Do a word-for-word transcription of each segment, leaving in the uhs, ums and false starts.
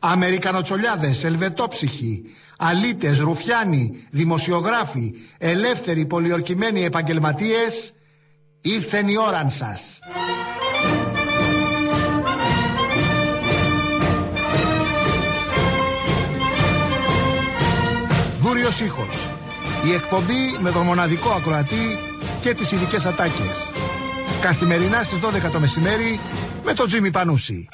Αμερικανοτσολιάδες, ελβετόψυχοι, αλήτες, ρουφιάνοι, δημοσιογράφοι, ελεύθεροι πολιορκημένοι επαγγελματίες, ήρθεν η ώραν σας. Δούριος ήχος. Η εκπομπή με τον μοναδικό ακροατή και τις ειδικές ατάκες. Καθημερινά στις δώδεκα το μεσημέρι με τον Τζίμι Πανούση.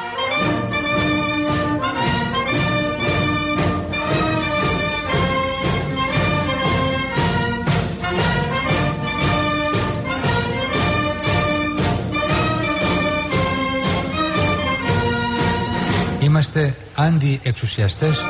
Είμαστε αντιεξουσιαστές.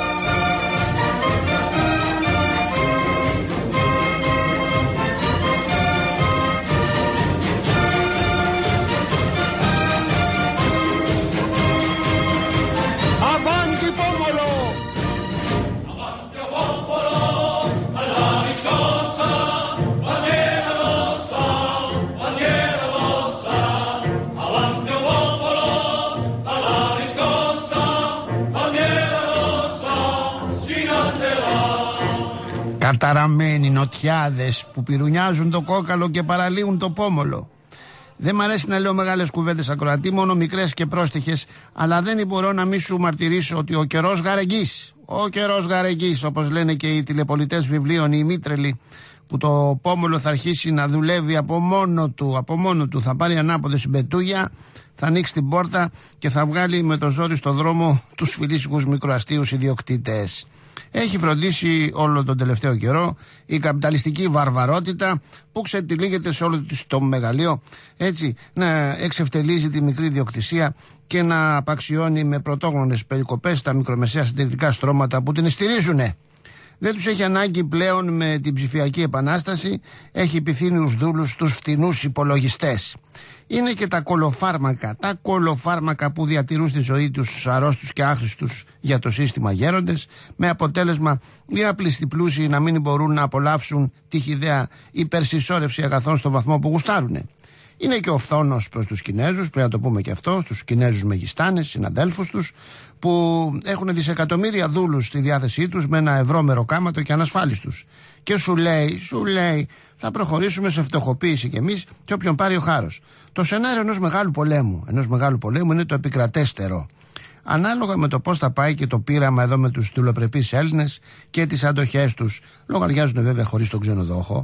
Καταραμένοι νοτιάδες που πυρουνιάζουν το κόκαλο και παραλύουν το πόμολο. Δεν μ' αρέσει να λέω μεγάλες κουβέντες ακροατή, μόνο μικρές και πρόστιχες, αλλά δεν μπορώ να μην σου μαρτυρήσω ότι ο καιρός γαρεγγής, ο καιρός γαρεγγής, όπως λένε και οι τηλεπολιτές βιβλίων, οι μήτρελοι, που το πόμολο θα αρχίσει να δουλεύει από μόνο του, από μόνο του, θα πάρει ανάποδες συμπετούγια, θα ανοίξει την πόρτα και θα βγάλει με το ζόρι στο δρόμο τους φιλήσικους μικροαστίους ιδιοκτήτες. Έχει φροντίσει όλο τον τελευταίο καιρό η καπιταλιστική βαρβαρότητα που ξετυλίγεται σε όλο το μεγαλείο, έτσι να εξευτελίζει τη μικρή ιδιοκτησία και να απαξιώνει με πρωτόγνωρες περικοπές τα μικρομεσαία συντηρητικά στρώματα που την στηρίζουνε. Δεν τους έχει ανάγκη πλέον με την ψηφιακή επανάσταση, έχει πυθύνιους δούλους στους φτηνούς υπολογιστές. Είναι και τα κολοφάρμακα, τα κολοφάρμακα που διατηρούν στη ζωή τους αρρώστους και άχρηστους για το σύστημα γέροντες, με αποτέλεσμα οι άπλιστοι πλούσιοι να μην μπορούν να απολαύσουν τη χυδαία υπερσυσσόρευση αγαθών στο βαθμό που γουστάρουνε. Είναι και ο φθόνος προς τους Κινέζους, πρέπει να το πούμε και αυτό, στους Κινέζους μεγιστάνες, συναντέλφους τους, που έχουν δισεκατομμύρια δούλους στη διάθεσή τους με ένα ευρώ μεροκάματο και ανασφάλιστους. Και σου λέει, σου λέει, θα προχωρήσουμε σε φτωχοποίηση κι εμείς και όποιον πάρει ο χάρος. Το σενάριο ενός μεγάλου πολέμου, ενός μεγάλου πολέμου είναι το επικρατέστερο. Ανάλογα με το πώς θα πάει και το πείραμα εδώ με τους δουλοπρεπείς Έλληνες και τις αντοχές τους, λογαριάζουν βέβαια χωρίς τον ξενοδόχο.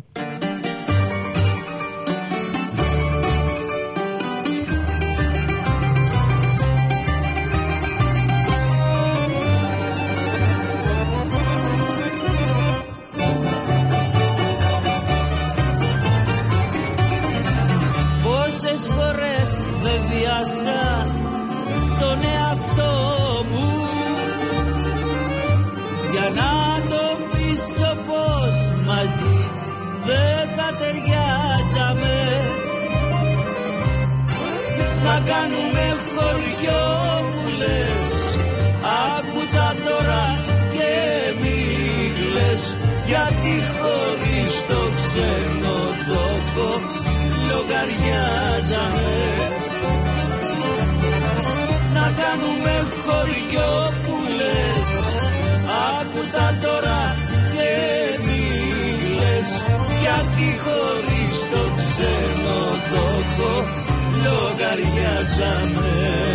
Να κάνουμε χωριό που λες, άκου τα τώρα και μη κλαις, γιατί χωρίς το ξενοδόχο λογαριάζαμε. Να κάνουμε χωριό που λες, άκου τα τώρα και μη κλαις, γιατί χωρίς το ξενοδόχο λογαριάζαμε.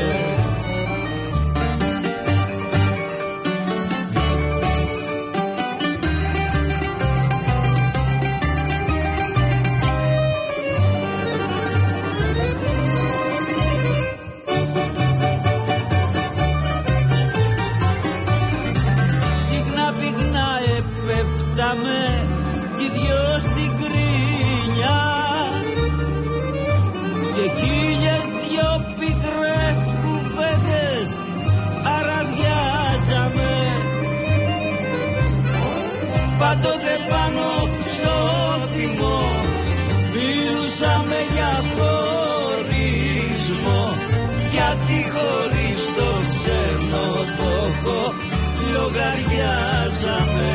Συχνά πυκνά επέφταμε κι δυο στην κρίνια και χίλιες δυο πικρές κουβέντες αραδιάζαμε. Πάντοτε πάνω στο θυμό μιλούσαμε για χωρισμό, γιατί χωρίς το ξενοδόχο λογαριάζαμε.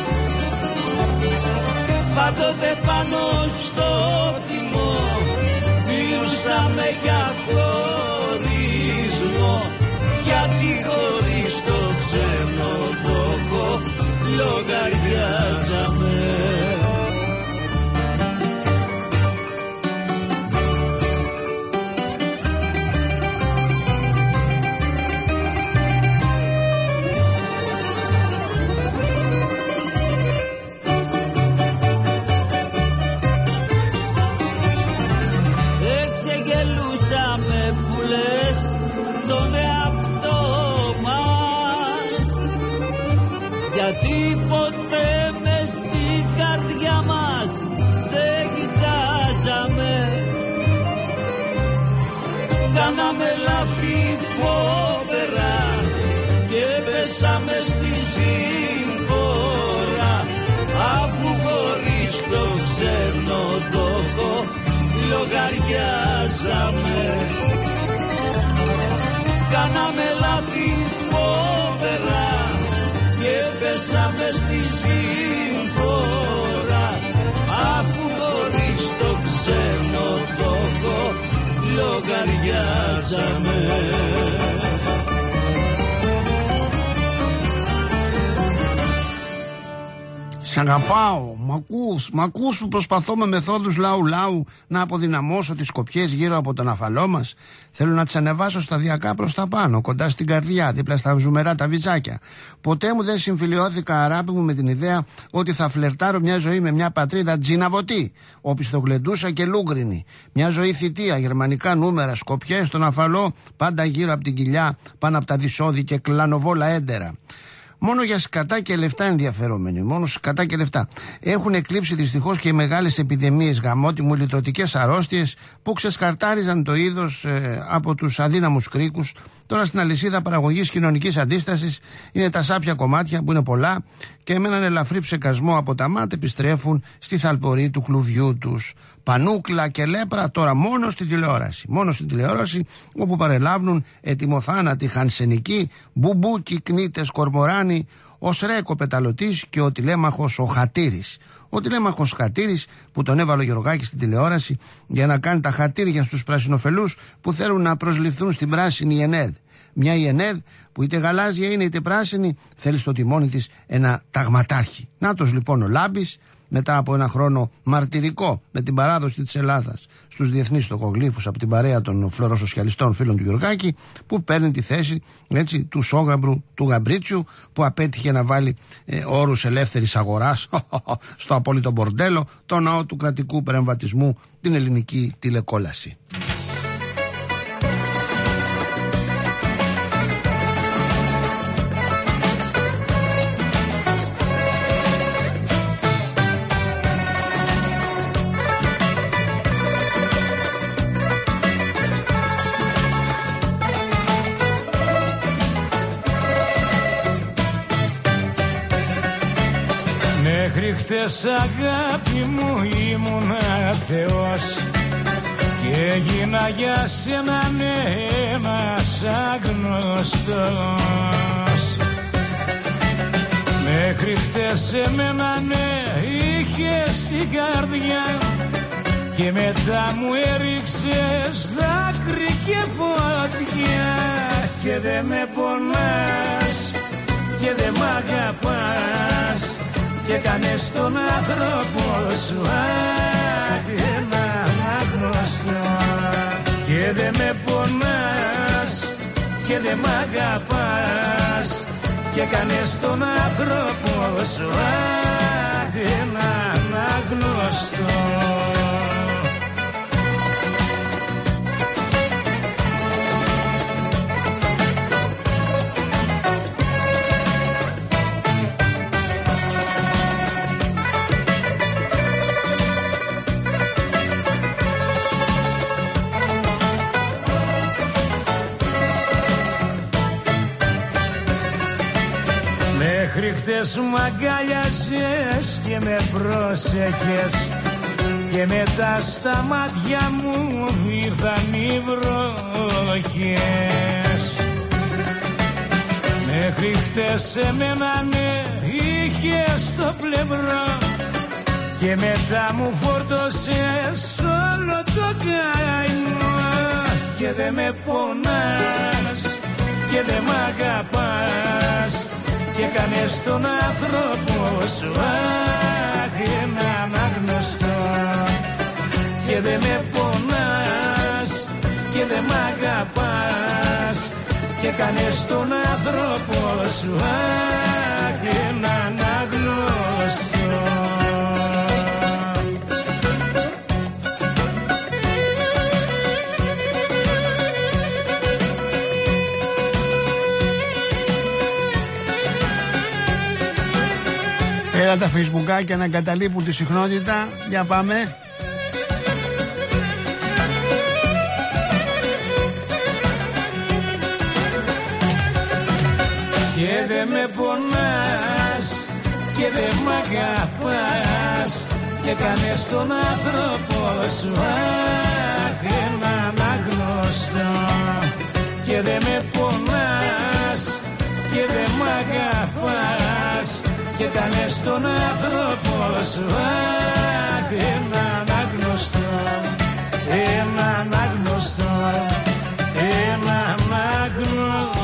Πάντοτε πάνω στο θυμό μιλούσαμε για χωρισμό, γιατί χωρίς το γιατί ποτέ μες στην καρδιά μας δεν κοιτάζαμε. Κάναμε λάθη φοβερά και πέσαμε στη σύμφορα, αφού χωρίς το ξενοδοχό λογαριάζαμε. Κάναμε λάθη φοβερά και πέσαμε στη σύμφορα, αφού χωρίς το ξενοδοχό λογαριάζαμε. Σ' αγαπάω, μ' ακούς, μ' ακούς που προσπαθώ με μεθόδους λαού λαού να αποδυναμώσω τις κοπιές γύρω από τον αφαλό μας. Θέλω να τις ανεβάσω σταδιακά προς τα πάνω, κοντά στην καρδιά, δίπλα στα ζουμερά τα βυζάκια. Ποτέ μου δεν συμφιλιώθηκα, αγάπη μου, με την ιδέα ότι θα φλερτάρω μια ζωή με μια πατρίδα τζιναβωτή, οπισθογλεντούσα και λούγκρινη. Μια ζωή θητεία, γερμανικά νούμερα, σκοπιές στον αφαλό, πάντα γύρω από την κοιλιά, πάνω από τα δυσόδη και κλανοβόλα έντερα. Μόνο για σκατά και λεφτά ενδιαφερόμενοι. Μόνο σκατά και λεφτά. Έχουν εκλείψει δυστυχώς και οι μεγάλες επιδημίες, γαμότιμου, λιτρωτικές αρρώστιες που ξεσκαρτάριζαν το είδος ε, από τους αδύναμους κρίκους. Τώρα στην αλυσίδα παραγωγής κοινωνικής αντίστασης είναι τα σάπια κομμάτια που είναι πολλά και με έναν ελαφρύ ψεκασμό από τα μάτια επιστρέφουν στη θαλπορή του κλουβιού τους. Πανούκλα και λέπρα τώρα μόνο στην τηλεόραση. Μόνο στην τηλεόραση, όπου παρελάβουν ετοιμοθάνατοι χανσενικοί, μπουμπούκι, κνίτες, κορμοράνοι, ο Σρέκο Πεταλωτής και ο τηλέμαχος ο Χατήρης. Ο τηλέμαχος Χατήρης που τον έβαλε ο Γεωργάκης στην τηλεόραση για να κάνει τα χατήρια στους πρασινοφελούς που θέλουν να προσληφθούν στην πράσινη ΕΝΕΔ. Μια ΕΝΕΔ που είτε γαλάζια είναι είτε πράσινη θέλει στο τιμόνι της ένα ταγματάρχη. Νάτος λοιπόν ο Λάμπης, μετά από ένα χρόνο μαρτυρικό με την παράδοση της Ελλάδας στους διεθνείς τοκογλύφους από την παρέα των φλωροσοσιαλιστών φίλων του Γεωργάκη, που παίρνει τη θέση, έτσι, του σόγαμπρου του Γαμπρίτσιου, που απέτυχε να βάλει ε, όρους ελεύθερης αγοράς στο απόλυτο μπορντέλο, το ναό του κρατικού περεμβατισμού, την ελληνική τηλεκόλαση. Μέχρι χτες αγάπη μου ήμουνα Θεός και έγινα για σένα ένας άγνωστος. Μέχρι χτες εμένα ναι είχες στην καρδιά και μετά μου έριξες δάκρυ και φωτιά και δε με πονάς και δε μ' αγαπάς και κάνες τον άνθρωπο σου έναν άγνωστο και δε με πονάς και δε μ' αγαπάς και κάνες τον άνθρωπο σου έναν άγνωστο. Μέχρι χτες μ' αγκάλιασες και με πρόσεχες και μετά στα μάτια μου ήρθαν οι βροχές. Μέχρι χτες εμένα ναι είχες στο πλευρό και μετά μου φόρτωσες όλο το καημό και δε με πονάς και δε μ' αγαπάς και κάνες τον άνθρωπο σου έναν άγνωστο και δε με πονάς και δε μ' αγαπάς και κάνες τον άνθρωπο σου έναν άγνωστο. Έλα τα φεϊσμπουκάκια να εγκαταλείπουν τη συχνότητα. Για πάμε. Και δε με πονάς και δε μ' αγαπάς και κάνες τον άνθρωπο σου αχ έναν άγνωστο. Και δε με πονάς και δε μ' αγαπάς και κάνες τον άνθρωπο σου αχ έναν άγνωστο, έναν άγνωστο, έναν άγνωστο.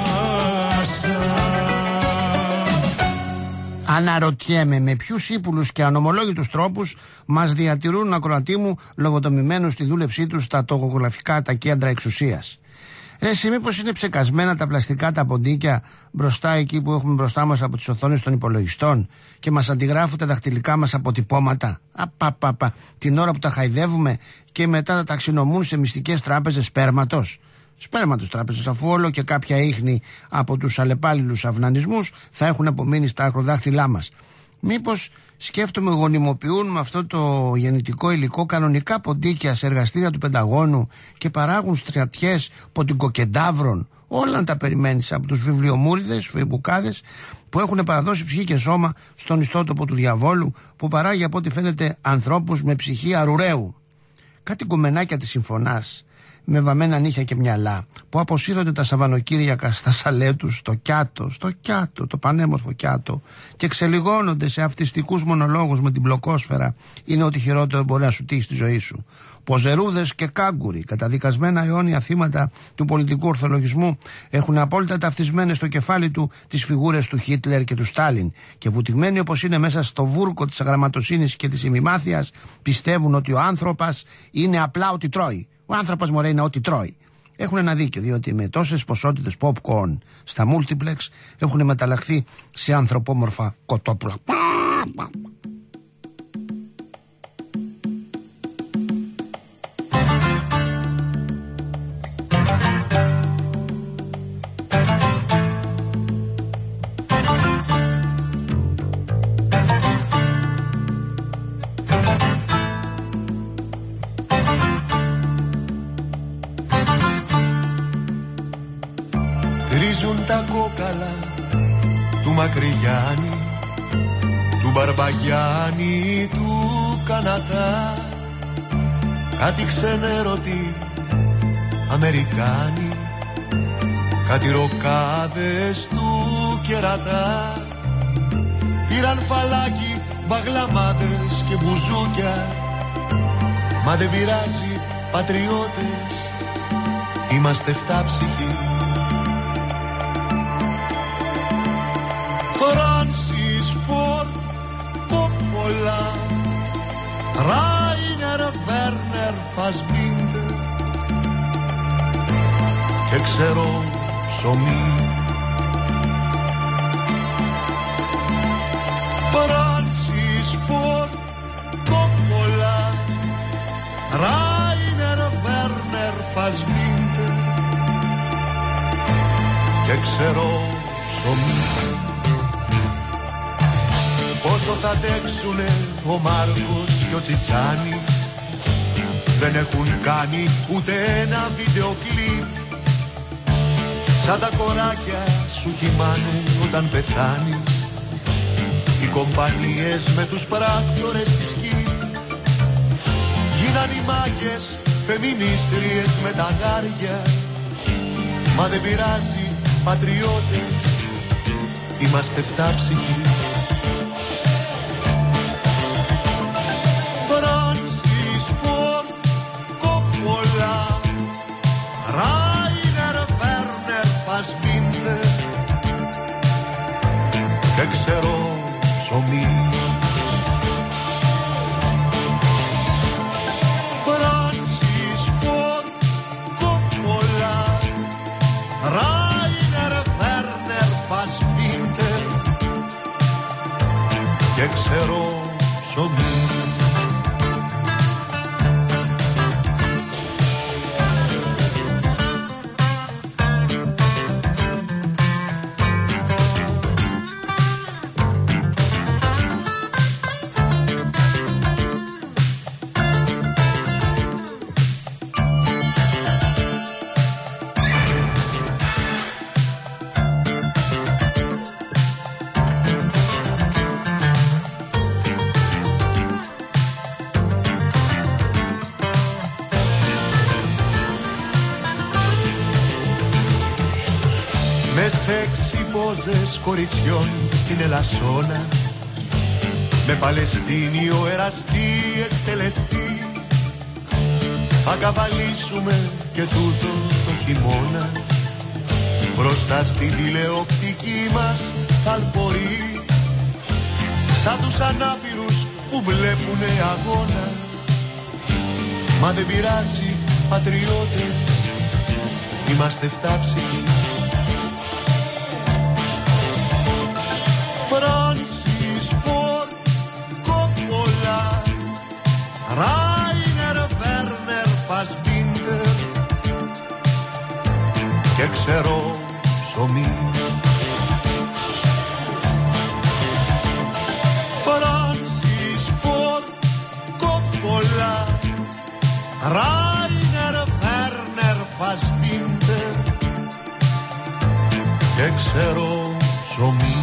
Αναρωτιέμαι με ποιους ύπουλους και ανομολόγητους τρόπους μας διατηρούν, ακροατή μου, λογοτομημένους στη δούλεψή τους στα τοκογραφικά τα κέντρα εξουσίας. Ρε εσύ, μήπως είναι ψεκασμένα τα πλαστικά τα ποντίκια μπροστά εκεί που έχουμε μπροστά μας από τις οθόνες των υπολογιστών και μας αντιγράφουν τα δαχτυλικά μας αποτυπώματα. Απαπαπα, την ώρα που τα χαϊδεύουμε και μετά τα ταξινομούν σε μυστικές τράπεζες σπέρματος. Σπέρματος τράπεζες, αφού όλο και κάποια ίχνη από τους αλλεπάλληλους αυνανισμούς θα έχουν απομείνει στα ακροδάχτυλά μας. Μήπως, σκέφτομαι, γονιμοποιούν με αυτό το γεννητικό υλικό κανονικά ποντίκια σε εργαστήρια του Πενταγώνου και παράγουν στρατιές ποντικοκεντάβρων. Όλα να τα περιμένεις από τους βιβλιομούριδες, φεϊμπουκάδες που έχουν παραδώσει ψυχή και σώμα στον ιστότοπο του διαβόλου που παράγει από ό,τι φαίνεται ανθρώπους με ψυχή αρουραίου. Κάτι κομμενάκια της συμφωνάς με βαμμένα νύχια και μυαλά που αποσύρονται τα Σαββανοκύριακα στα σαλέ τους στο Κιάτο, στο Κιάτο, το πανέμορφο Κιάτο, και εξελιγώνονται σε αυτιστικούς μονολόγους με την μπλοκόσφαιρα, είναι ό,τι χειρότερο μπορεί να σου τύχει στη ζωή σου. Ποζερούδες και κάγκουροι, καταδικασμένα αιώνια θύματα του πολιτικού ορθολογισμού, έχουν απόλυτα ταυτισμένες στο κεφάλι του τις φιγούρες του Χίτλερ και του Στάλιν και βουτυγμένοι όπως είναι μέσα στο βούρκο της αγραμματοσύνης και της ημιμάθειας, πιστεύουν ότι ο άνθρωπος είναι απλά ό,τι τρώει. Ο άνθρωπος, μωρέ, είναι ό,τι τρώει. Έχουν ένα δίκιο, διότι με τόσες ποσότητες popcorn στα multiplex έχουν μεταλλαχθεί σε ανθρωπόμορφα κοτόπουλα. Τα κόκαλα του Μακρυγιάννη, του Μπαρμπαγιάννη, του Κανατά, κάτι ξενέρωτοι Αμερικάνοι, κάτι ροκάδες του Κερατά. Πήραν φαλάκι, μπαγλαμάδες και μπουζούκια, μα δεν πειράζει πατριώτες, είμαστε φτάψυχοι. Φράνσις Φόρντ Κόπολα, Ράινερ Βέρνερ Φασμπίντερ και ξέρω ψωμί. Φράνσις Φόρντ Κόπολα, Ράινερ Βέρνερ Φασμπίντερ και ξέρω ψωμί. Πόσο θα αντέξουνε ο Μάρκος και ο Τσιτσάνης, δεν έχουν κάνει ούτε ένα βίντεο κλιπ. Σαν τα κοράκια σου χυμάνε όταν πεθάνεις, οι κομπανίες με τους πράκτορες της ΚΙΠ. Γίναν οι μάγκες φεμινίστριες με τα γάρια, μα δεν πειράζει πατριώτες, είμαστε φτάψυχοι. Ράινερ Βέρνερ Φασμπίντερ και ξέρω ψωμί. Φράνσις Φόρντ Κόπολα, Ράινερ Βέρνερ Φασμπίντερ και ξέρω ψωμί. έξι πόζες κοριτσιών στην Ελασσόνα, με Παλαιστίνιο εραστή εκτελεστή, θα καβαλήσουμε και τούτο το χειμώνα, μπροστά στην τηλεοπτική μας θαλπορεί, σαν τους ανάπηρους που βλέπουνε αγώνα. Μα δεν πειράζει πατριώτες, είμαστε φτάψικοι. Φράνσις Φορντ Κόπολα, Ράινερ Βέρνερ Φασμπίντερ και ξέρω ψωμί. Φράνσις Φορντ Κόπολα, Ράινερ Βέρνερ Φασμπίντερ και ξέρω ψωμί.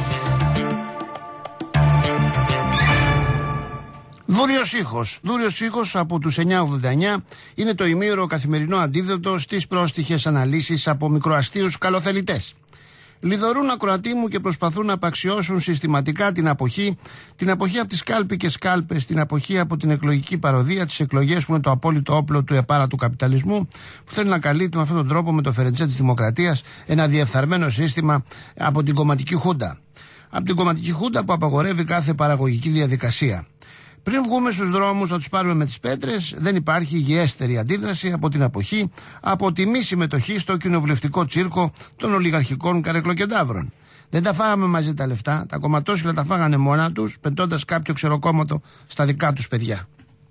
Δούριος ήχος. Δούριος ήχος από τους εννιά ογδόντα εννιά είναι το ημίωρο καθημερινό αντίδοτο στις πρόστιχες αναλύσεις από μικροαστίους καλοθελητές. Λιδωρούν ακροατή μου και προσπαθούν να απαξιώσουν συστηματικά την αποχή, την αποχή από τις κάλπικες κάλπες, την αποχή από την εκλογική παροδία, τις εκλογές που είναι το απόλυτο όπλο του επάρατου καπιταλισμού, που θέλει να καλύπτει με αυτόν τον τρόπο, με το φερετζέ της δημοκρατίας, ένα διεφθαρμένο σύστημα από την κομματική χούντα. Από την κομματική χούντα που απαγορεύει κάθε παραγωγική διαδικασία. Πριν βγούμε στους δρόμους να τους πάρουμε με τις πέτρες, δεν υπάρχει υγιέστερη αντίδραση από την αποχή, από τη μη συμμετοχή στο κοινοβουλευτικό τσίρκο των ολιγαρχικών καρεκλοκεντάβρων. Δεν τα φάγαμε μαζί τα λεφτά, τα κομματόσχυλα τα φάγανε μόνα τους, πετώντας κάποιο ξεροκόμματο στα δικά τους παιδιά.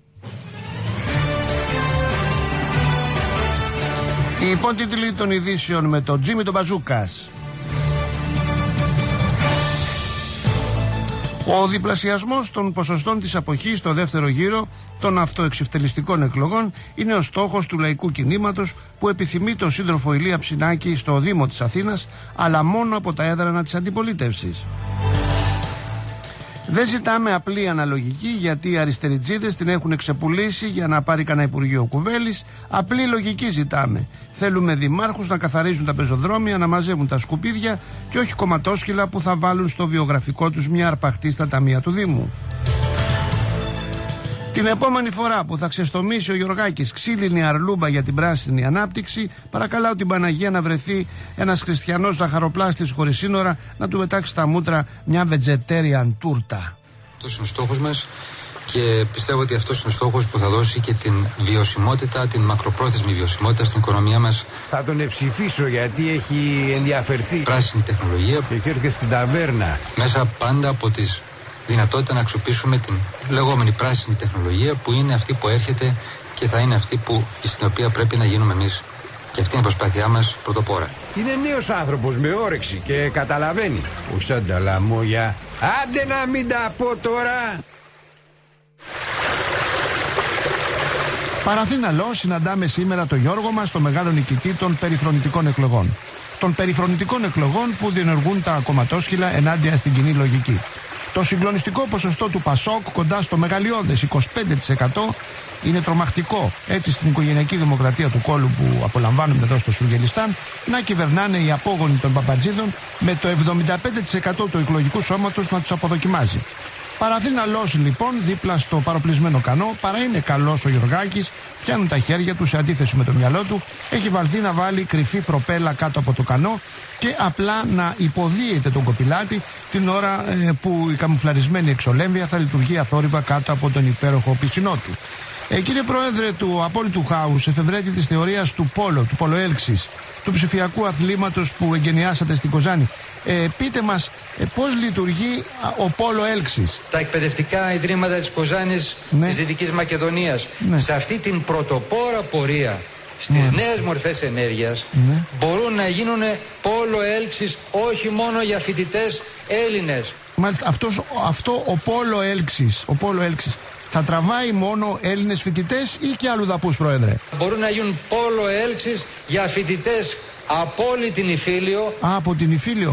Η υπότιτλοι των ειδήσεων με τον Τζίμι τον Μπαζούκας. Ο διπλασιασμός των ποσοστών της αποχής στο δεύτερο γύρο των αυτοεξευτελιστικών εκλογών είναι ο στόχος του λαϊκού κινήματος που επιθυμεί τον σύντροφο Ηλία Ψινάκη στο Δήμο της Αθήνας, αλλά μόνο από τα έδρανα της αντιπολίτευσης. Δεν ζητάμε απλή αναλογική, γιατί οι αριστεριτζίδες την έχουν ξεπουλήσει για να πάρει κανένα υπουργείο Κουβέλης. Απλή λογική ζητάμε. Θέλουμε δημάρχους να καθαρίζουν τα πεζοδρόμια, να μαζεύουν τα σκουπίδια και όχι κομματόσχυλα που θα βάλουν στο βιογραφικό τους μια αρπαχτή στα ταμεία του Δήμου. Την επόμενη φορά που θα ξεστομίσει ο Γιωργάκης ξύλινη αρλούμπα για την πράσινη ανάπτυξη, παρακαλάω την Παναγία να βρεθεί ένας χριστιανός ζαχαροπλάστης χωρίς σύνορα να του πετάξει στα μούτρα μια vegetarian τούρτα. Αυτός είναι ο στόχος μας και πιστεύω ότι αυτός είναι ο στόχος που θα δώσει και την βιωσιμότητα, την μακροπρόθεσμη βιωσιμότητα στην οικονομία μας. Θα τον εψηφίσω γιατί έχει ενδιαφερθεί. Πράσινη τεχνολογία. Και έχει έρθει και στην ταβέρνα. Μέσα πάντα από τις δυνατότητα να αξιοποιήσουμε την λεγόμενη πράσινη τεχνολογία, που είναι αυτή που έρχεται και θα είναι αυτή που, στην οποία πρέπει να γίνουμε εμείς. Και αυτή είναι η προσπάθειά μας πρωτοπόρα. Είναι νέος άνθρωπος με όρεξη και καταλαβαίνει. Όχι σαν τα λαμόγια. Άντε να μην τα πω τώρα. Παραθύναλο, συναντάμε σήμερα τον Γιώργο μας, το μεγάλο νικητή των περιφρονητικών εκλογών. Των περιφρονητικών εκλογών που διενεργούν τα κομματόσχυλα ενάντια στην κοινή λογική. Το συγκλονιστικό ποσοστό του Πασόκ, κοντά στο μεγαλειώδες είκοσι πέντε τοις εκατό, είναι τρομακτικό. Έτσι, στην οικογενειακή δημοκρατία του κόλου που απολαμβάνουμε εδώ στο Σουργελιστάν, να κυβερνάνε οι απόγονοι των Παπατζίδων με το εβδομήντα πέντε τοις εκατό του εκλογικού σώματος να τους αποδοκιμάζει. Παραθύναλος λοιπόν, δίπλα στο παροπλισμένο κανό, παρά είναι καλός ο Γιωργάκης, πιάνουν τα χέρια του σε αντίθεση με το μυαλό του, έχει βαλθεί να βάλει κρυφή προπέλα κάτω από το κανό και απλά να υποδίεται τον κοπηλάτη την ώρα ε, που η καμουφλαρισμένη εξολέμβεια θα λειτουργεί αθόρυβα κάτω από τον υπέροχο πισινό του. Ε, κύριε Πρόεδρε του απόλυτου χάους, εφευρέτη της θεωρίας του πόλο, του πολοέλξης, του ψηφιακού αθλήματος που εγκαινιάσατε στην Κοζάνη, ε, πείτε μας ε, πώς λειτουργεί α, ο πόλο έλξης. Τα εκπαιδευτικά ιδρύματα της Κοζάνης, ναι, της Δυτικής Μακεδονίας, ναι, σε αυτή την πρωτοπόρα πορεία στις ναι. νέες μορφές ενέργειας, ναι, μπορούν να γίνουν πόλο έλξης όχι μόνο για φοιτητές Έλληνες. Μάλιστα, αυτός, αυτό ο πόλο έλξης, ο πόλο έλξης θα τραβάει μόνο Έλληνες φοιτητές ή και αλλουδαπούς, Πρόεδρε? Μπορούν να γίνουν πόλο έλξης για φοιτητές από όλη την Ιφίλιο. Α, από την Ιφίλιο.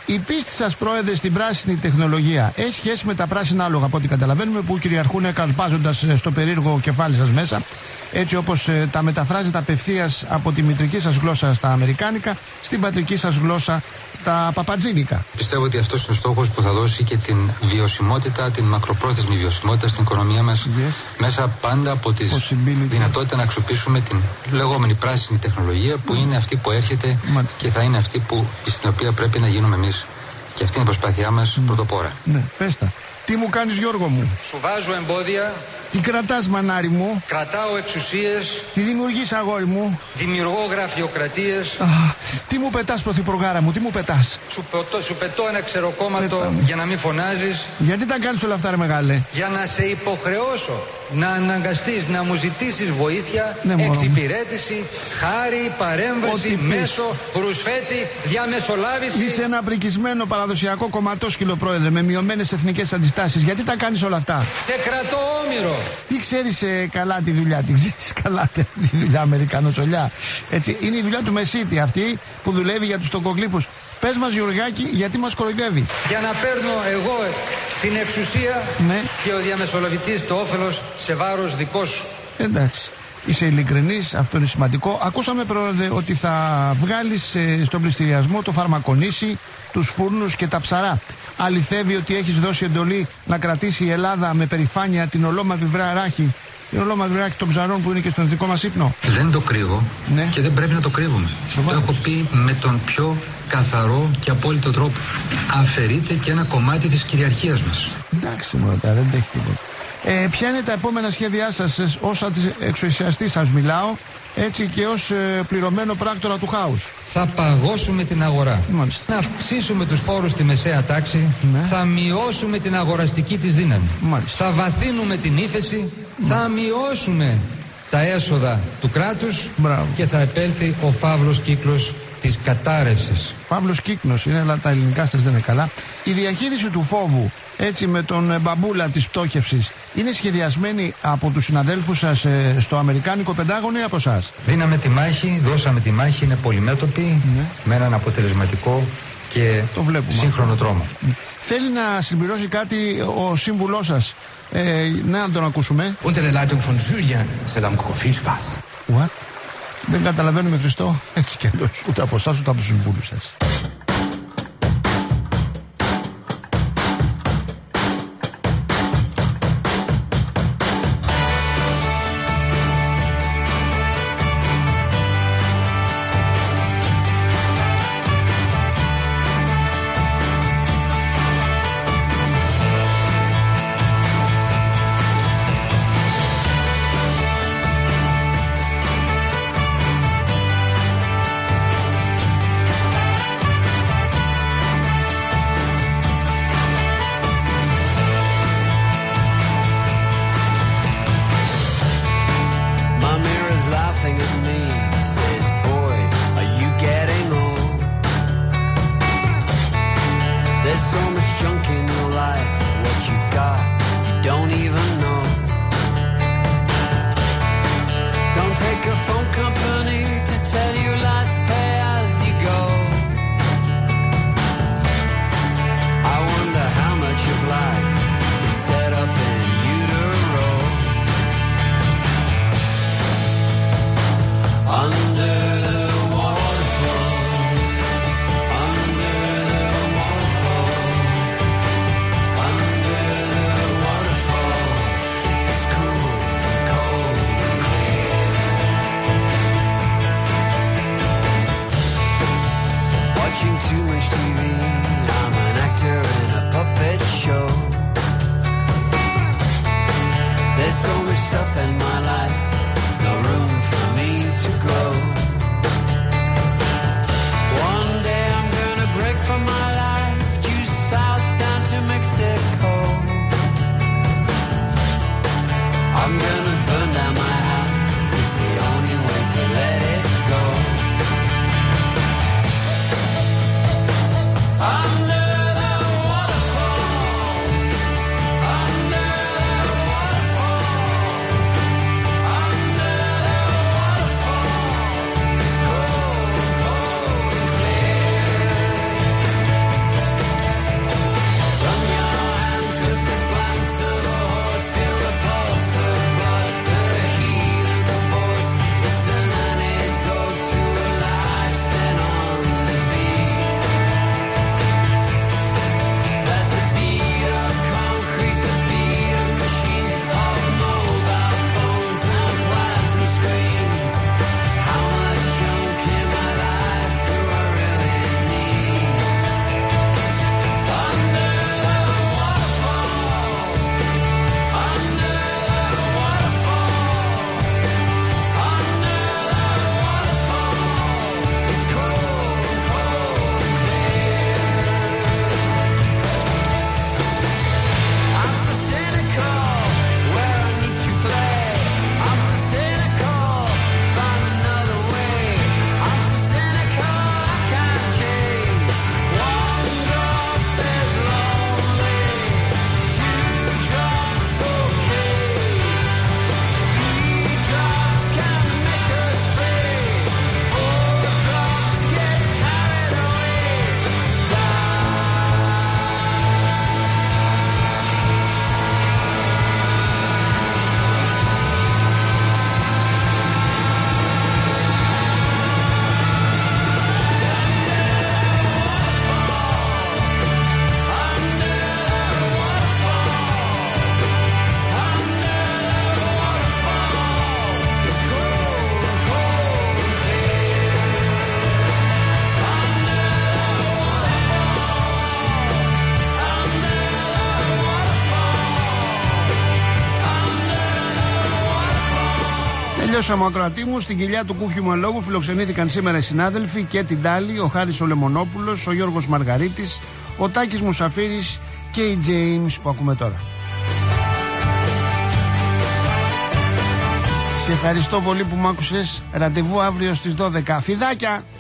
Η πίστη σας, πρόεδρε, στην πράσινη τεχνολογία έχει σχέση με τα πράσινα άλογα, από ό,τι καταλαβαίνουμε, που κυριαρχούν καλπάζοντας στο περίεργο κεφάλι σας μέσα, έτσι όπως ε, τα μεταφράζετε απευθείας από τη μητρική σας γλώσσα στα αμερικάνικα στην πατρική σας γλώσσα τα παπατζίνικα. Πιστεύω ότι αυτός είναι ο στόχος που θα δώσει και την βιωσιμότητα, την μακροπρόθεσμη βιωσιμότητα στην οικονομία μας, yes. μέσα πάντα από τη δυνατότητα να αξιοποιήσουμε την λεγόμενη πράσινη τεχνολογία, που mm. είναι αυτή που έρχεται mm. και θα είναι αυτή που, στην οποία πρέπει να γίνουμε εμείς. Και αυτή είναι η προσπάθειά μας mm. πρωτοπόρα. Ναι, πες τα. Τι μου κάνεις, Γιώργο μου? Σου βάζω εμπόδια. Τι κρατάς, μανάρι μου? Κρατάω εξουσίες. Τι δημιουργείς, αγόρι μου? Δημιουργώ γραφειοκρατίες. Α, τι μου πετάς, πρωθυπουργάρα μου, τι μου πετάς? Σου, πετώ, σου πετώ ένα ξεροκόμματο για να μην φωνάζεις. Γιατί τα κάνεις όλα αυτά, ρε μεγάλε? Για να σε υποχρεώσω να αναγκαστείς να μου ζητήσεις βοήθεια, ναι, εξυπηρέτηση, χάρη, παρέμβαση, μέσο, ρουσφέτη, διαμεσολάβηση. Είσαι ένα πρικισμένο παραδοσιακό κομματόσκυλο, πρόεδρε, με μειωμένες εθνικές αντιστάσεις. Γιατί τα κάνεις όλα αυτά? Σε κρατώ όμηρο. Τι ξέρεις ε, καλά τη δουλειά, τι ξέρεις καλά τη δουλειά, Αμερικανοτσολιά. Έτσι, είναι η δουλειά του Μεσίτη αυτή που δουλεύει για τους τοκοκλήπους. Πες μας, Γιωργάκη, γιατί μας κοροϊδεύεις? Για να παίρνω εγώ την εξουσία, ναι, και ο διαμεσολαβητής το όφελος σε βάρος δικό σου. Εντάξει, είσαι ειλικρινής, αυτό είναι σημαντικό. Ακούσαμε, πρόεδρε, ότι θα βγάλεις ε, στον πληστηριασμό το φαρμακονήσι, τους φούρνους και τα ψαρά. Αληθεύει ότι έχεις δώσει εντολή να κρατήσει η Ελλάδα με περηφάνεια την ολόμαυρη βράχη, την ολόμαυρη βράχη των ψαρών που είναι και στον εθνικό μας ύπνο? Δεν το κρύβω, ναι, και δεν πρέπει να το κρύβουμε. Σοβαρός. Το έχω πει με τον πιο καθαρό και απόλυτο τρόπο. Αφαιρείται και ένα κομμάτι της κυριαρχίας μας. Εντάξει, μόνο δεν έχει τίποτα. Ε, ποια είναι τα επόμενα σχέδιά σας ως εξουσιαστής σας μιλάω, έτσι και ως ε, πληρωμένο πράκτορα του χάους? Θα παγώσουμε την αγορά. Μάλιστα. Να αυξήσουμε τους φόρους στη μεσαία τάξη. Ναι. Θα μειώσουμε την αγοραστική της δύναμη. Μάλιστα. Θα βαθύνουμε την ύφεση. Ναι. Θα μειώσουμε τα έσοδα του κράτους. Μπράβο. Και θα επέλθει ο φαύλος κύκλος της κατάρρευσης. Φαύλος κύκνος είναι, αλλά τα ελληνικά σας δεν είναι καλά. Η διαχείριση του φόβου, έτσι με τον μπαμπούλα της πτώχευσης, είναι σχεδιασμένη από τους συναδέλφους σας ε, στο Αμερικάνικο Πεντάγωνο ή από εσάς? Δίναμε τη μάχη, δώσαμε τη μάχη, είναι πολυμέτωπη, ναι, με έναν αποτελεσματικό και το βλέπουμε, σύγχρονο τρόμο. Θέλει να συμπληρώσει κάτι ο σύμβουλός σας, ε, να τον ακούσουμε. Unter der Leitung von Julien Selamko. Viel Spaß. What? Δεν καταλαβαίνουμε, Χριστό, έτσι κι αλλιώς, ούτε από εσάς ούτε από τους συμβούλους σας. Τελειώσαμε, ακροατή μου. Στην κοιλιά του Κούφιου μου Αλόγου φιλοξενήθηκαν σήμερα οι συνάδελφοι και την Τάλη, ο Χάρης ο Λεμονόπουλος, ο Γιώργος Μαργαρίτης, ο Τάκης Μουσαφίρης και η James που ακούμε τώρα. Σε ευχαριστώ πολύ που μ' άκουσες. Ραντεβού αύριο στις δώδεκα. Φιδάκια!